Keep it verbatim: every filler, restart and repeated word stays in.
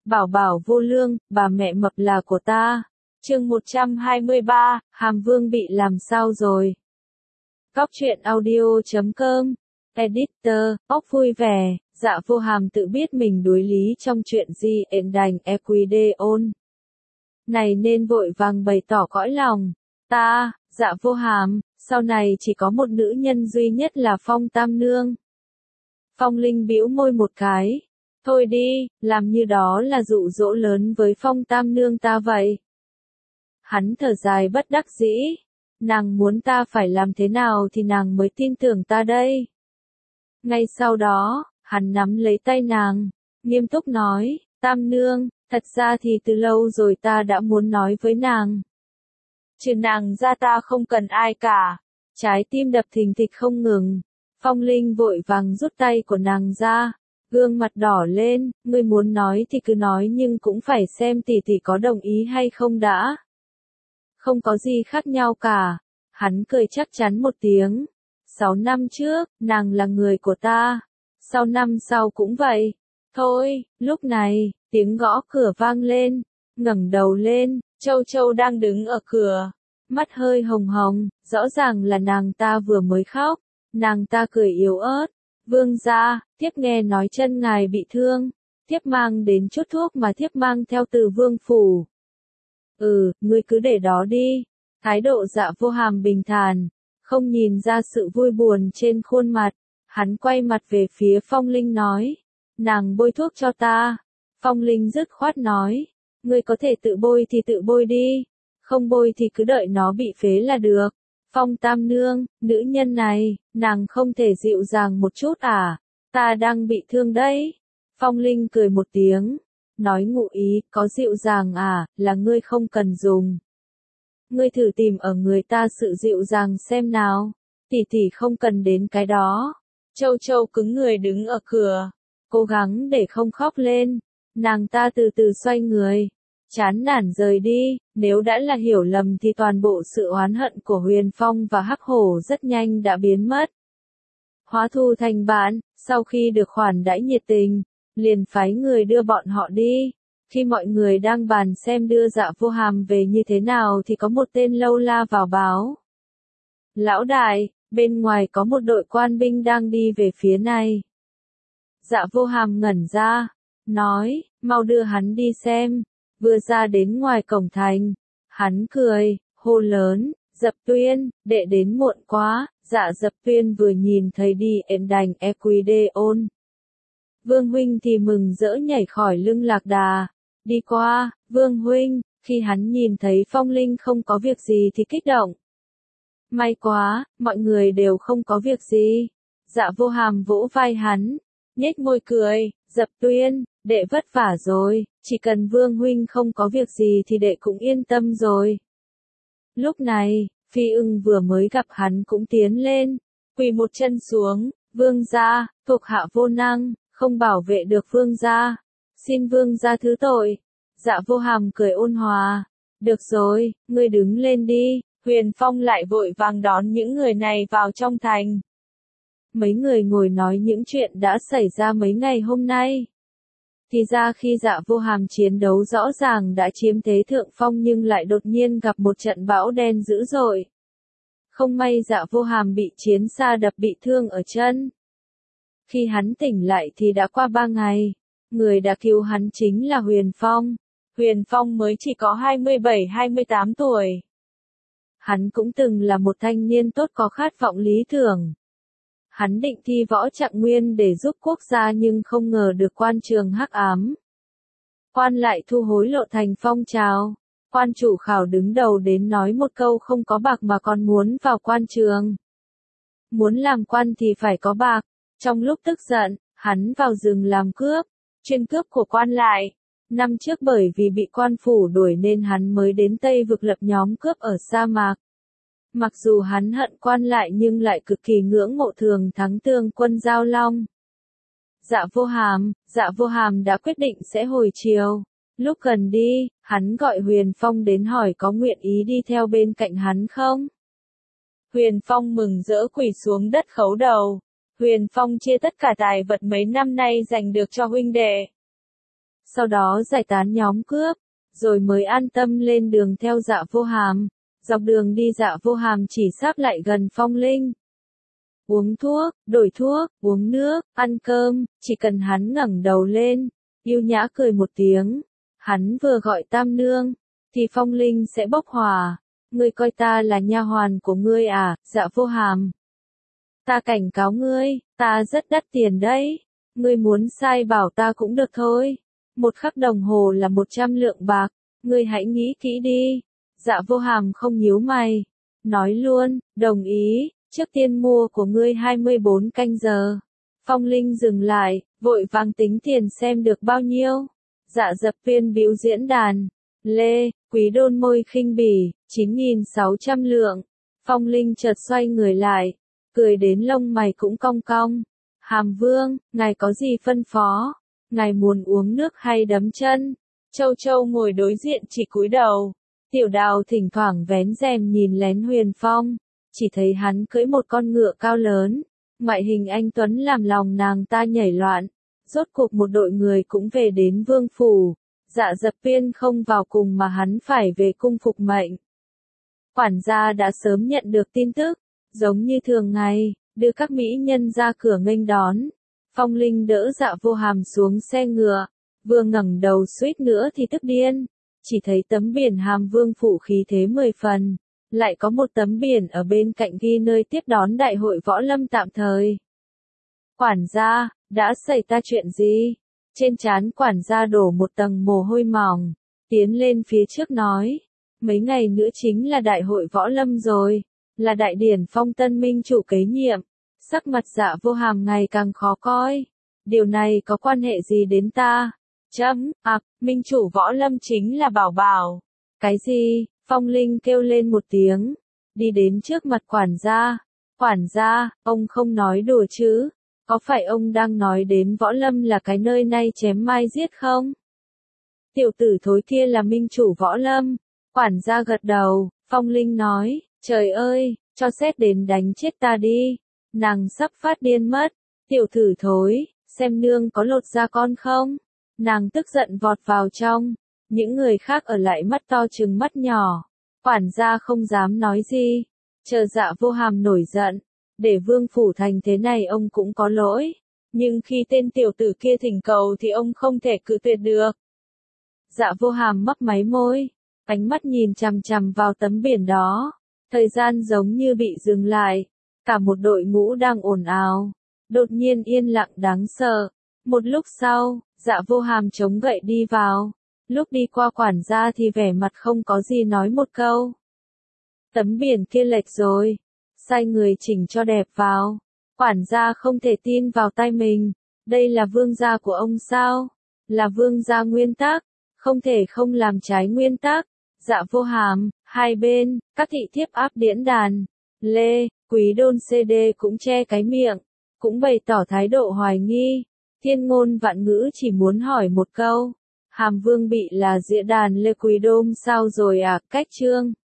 bảo bảo vô lương, bà mẹ mập là của ta. Chương một trăm hai mươi ba, Hàm Vương bị làm sao rồi? Cóc truyện audio chấm com, Editor, óc vui vẻ, Dạ Vô Hàm tự biết mình đối lý trong chuyện gì ện đành Equideon. Này nên vội vàng bày tỏ cõi lòng, ta, Dạ Vô Hàm, sau này chỉ có một nữ nhân duy nhất là Phong Tam Nương. Phong Linh bĩu môi một cái, thôi đi, làm như đó là dụ dỗ lớn với Phong Tam Nương ta vậy. Hắn thở dài bất đắc dĩ, nàng muốn ta phải làm thế nào thì nàng mới tin tưởng ta đây. Ngay sau đó, hắn nắm lấy tay nàng, nghiêm túc nói, Tam Nương, thật ra thì từ lâu rồi ta đã muốn nói với nàng. Trừ nàng ra ta không cần ai cả. Trái tim đập thình thịch không ngừng. Phong Linh vội vàng rút tay của nàng ra, gương mặt đỏ lên, ngươi muốn nói thì cứ nói nhưng cũng phải xem tỷ tỷ có đồng ý hay không đã. Không có gì khác nhau cả. Hắn cười chắc chắn một tiếng. Sáu năm trước, nàng là người của ta. Sau năm sau cũng vậy. Thôi, lúc này, tiếng gõ cửa vang lên. Ngẩng đầu lên, Châu Châu đang đứng ở cửa. Mắt hơi hồng hồng, rõ ràng là nàng ta vừa mới khóc. Nàng ta cười yếu ớt. Vương gia, thiếp nghe nói chân ngài bị thương. Thiếp mang đến chút thuốc mà thiếp mang theo từ vương phủ. Ừ, ngươi cứ để đó đi. Thái độ Dạ Vô Hàm bình thản, không nhìn ra sự vui buồn trên khuôn mặt. Hắn quay mặt về phía Phong Linh nói, nàng bôi thuốc cho ta. Phong Linh dứt khoát nói, ngươi có thể tự bôi thì tự bôi đi, không bôi thì cứ đợi nó bị phế là được. Phong Tam Nương, nữ nhân này, nàng không thể dịu dàng một chút à, ta đang bị thương đấy. Phong Linh cười một tiếng, nói ngụ ý, có dịu dàng à, là ngươi không cần dùng. Ngươi thử tìm ở người ta sự dịu dàng xem nào, tỷ tỷ không cần đến cái đó. Châu Châu cứng người đứng ở cửa, cố gắng để không khóc lên, nàng ta từ từ xoay người, chán nản rời đi, nếu đã là hiểu lầm thì toàn bộ sự oán hận của Huyền Phong và Hắc Hổ rất nhanh đã biến mất. Hóa thu thành bạn, sau khi được khoản đãi nhiệt tình, liền phái người đưa bọn họ đi. Khi mọi người đang bàn xem đưa Dạ Vô Hàm về như thế nào thì có một tên lâu la vào báo. Lão đại, bên ngoài có một đội quan binh đang đi về phía này. Dạ Vô Hàm ngẩn ra, nói, mau đưa hắn đi xem. Vừa ra đến ngoài cổng thành, hắn cười, hô lớn, Dập Tuyên, đệ đến muộn quá. Dạ Dập Tuyên vừa nhìn thấy đi em đành Equideon. Vương huynh thì mừng rỡ nhảy khỏi lưng lạc đà, đi qua. Vương huynh, khi hắn nhìn thấy Phong Linh không có việc gì thì kích động. May quá, mọi người đều không có việc gì. Dạ Vô Hàm vỗ vai hắn, nhếch môi cười, Dập Tuyên, đệ vất vả rồi, chỉ cần Vương huynh không có việc gì thì đệ cũng yên tâm rồi. Lúc này, Phi Ưng vừa mới gặp hắn cũng tiến lên, quỳ một chân xuống, vương gia, thuộc hạ vô năng, không bảo vệ được vương gia, xin vương gia thứ tội. Dạ Vô Hàm cười ôn hòa, được rồi, ngươi đứng lên đi. Huyền Phong lại vội vàng đón những người này vào trong thành. Mấy người ngồi nói những chuyện đã xảy ra mấy ngày hôm nay. Thì ra khi Dạ Vô Hàm chiến đấu rõ ràng đã chiếm thế thượng phong nhưng lại đột nhiên gặp một trận bão đen dữ dội. Không may Dạ Vô Hàm bị chiến xa đập bị thương ở chân. Khi hắn tỉnh lại thì đã qua ba ngày. Người đã cứu hắn chính là Huyền Phong. Huyền Phong mới chỉ có hai mươi bảy hai mươi tám tuổi. Hắn cũng từng là một thanh niên tốt có khát vọng lý tưởng. Hắn định thi võ trạng nguyên để giúp quốc gia nhưng không ngờ được quan trường hắc ám. Quan lại thu hối lộ thành phong trào. Quan chủ khảo đứng đầu đến nói một câu không có bạc mà còn muốn vào quan trường. Muốn làm quan thì phải có bạc. Trong lúc tức giận, hắn vào rừng làm cướp, chuyên cướp của quan lại. Năm trước bởi vì bị quan phủ đuổi nên hắn mới đến Tây vực lập nhóm cướp ở sa mạc. Mặc dù hắn hận quan lại nhưng lại cực kỳ ngưỡng mộ Thường Thắng Tương quân Giao Long. Dạ Vô Hàm, Dạ Vô Hàm đã quyết định sẽ hồi chiều. Lúc gần đi, hắn gọi Huyền Phong đến hỏi có nguyện ý đi theo bên cạnh hắn không. Huyền Phong mừng rỡ quỳ xuống đất khấu đầu. Huyền Phong chia tất cả tài vật mấy năm nay dành được cho huynh đệ. sau đó giải tán nhóm cướp, rồi mới an tâm lên đường theo Dạ Vô Hàm. Dọc đường đi Dạ Vô Hàm chỉ sắp lại gần Phong Linh. Uống thuốc, đổi thuốc, uống nước, ăn cơm, chỉ cần hắn ngẩng đầu lên, yêu nhã cười một tiếng, hắn vừa gọi tam nương, thì Phong Linh sẽ bốc hỏa. Ngươi coi ta là nha hoàn của ngươi à, Dạ Vô Hàm. Ta cảnh cáo ngươi, ta rất đắt tiền đấy. Ngươi muốn sai bảo ta cũng được thôi. Một khắc đồng hồ là một trăm lượng bạc, ngươi hãy nghĩ kỹ đi. Dạ Vô Hàm không nhíu mày, nói luôn, đồng ý, trước tiên mua của ngươi hai mươi bốn canh giờ. Phong Linh dừng lại, vội vàng tính tiền xem được bao nhiêu. Dạ Dập Viên biểu diễn đàn, Lê, Quý Đôn môi khinh bỉ, chín nghìn sáu trăm lượng. Phong Linh chợt xoay người lại, cười đến lông mày cũng cong cong. Hàm Vương, ngài có gì phân phó? Ngài muốn uống nước hay đấm chân? Châu Châu ngồi đối diện chỉ cúi đầu. Tiểu Đào thỉnh thoảng vén rèm nhìn lén Huyền Phong, chỉ thấy hắn cưỡi một con ngựa cao lớn, ngoại hình anh tuấn làm lòng nàng ta nhảy loạn. Rốt cuộc một đội người cũng về đến vương phủ. Dạ Dập Viên không vào cùng mà hắn phải về cung phục mệnh. Quản gia đã sớm nhận được tin tức, giống như thường ngày, đưa các mỹ nhân ra cửa nghênh đón. Phong Linh đỡ Dạ Vô Hàm xuống xe ngựa, vừa ngẩng đầu suýt nữa thì tức điên, chỉ thấy tấm biển Hàm Vương phủ khí thế mười phần, lại có một tấm biển ở bên cạnh ghi nơi tiếp đón đại hội võ lâm tạm thời. Quản gia, đã xảy ra chuyện gì? Trên trán quản gia đổ một tầng mồ hôi mỏng, tiến lên phía trước nói, mấy ngày nữa chính là đại hội võ lâm rồi, là đại điển phong tân minh chủ kế nhiệm. Sắc mặt Dạ Vô Hàm ngày càng khó coi. Điều này có quan hệ gì đến ta? Chấm, ạc, minh chủ võ lâm chính là Bảo Bảo. Cái gì? Phong Linh kêu lên một tiếng, đi đến trước mặt quản gia. Quản gia, ông không nói đùa chứ? Có phải ông đang nói đến võ lâm là cái nơi nay chém mai giết không? Tiểu tử thối kia là minh chủ võ lâm. Quản gia gật đầu, Phong Linh nói, trời ơi, cho xét đến đánh chết ta đi. Nàng sắp phát điên mất. Tiểu tử thối, xem nương có lột da con không? Nàng tức giận vọt vào trong. Những người khác ở lại mắt to trừng mắt nhỏ. Quản gia không dám nói gì. Chờ Dạ Vô Hàm nổi giận. Để vương phủ thành thế này ông cũng có lỗi. Nhưng khi tên tiểu tử kia thỉnh cầu thì ông không thể cự tuyệt được. Dạ Vô Hàm mấp máy môi. Ánh mắt nhìn chằm chằm vào tấm biển đó. Thời gian giống như bị dừng lại. Cả một đội ngũ đang ồn ào, đột nhiên yên lặng đáng sợ. Một lúc sau, Dạ Vô Hàm chống gậy đi vào. Lúc đi qua quản gia thì vẻ mặt không có gì nói một câu. Tấm biển kia lệch rồi, sai người chỉnh cho đẹp vào. Quản gia không thể tin vào tai mình. Đây là vương gia của ông sao? Là vương gia nguyên tắc, không thể không làm trái nguyên tắc. Dạ Vô Hàm, hai bên, các thị thiếp áp điển đàn. Lê, Quý Đôn xê đê cũng che cái miệng, cũng bày tỏ thái độ hoài nghi. Thiên Ngôn Vạn Ngữ chỉ muốn hỏi một câu. Hàm Vương bị là dĩa đàn Lê Quý Đôn sao rồi à? Cách chương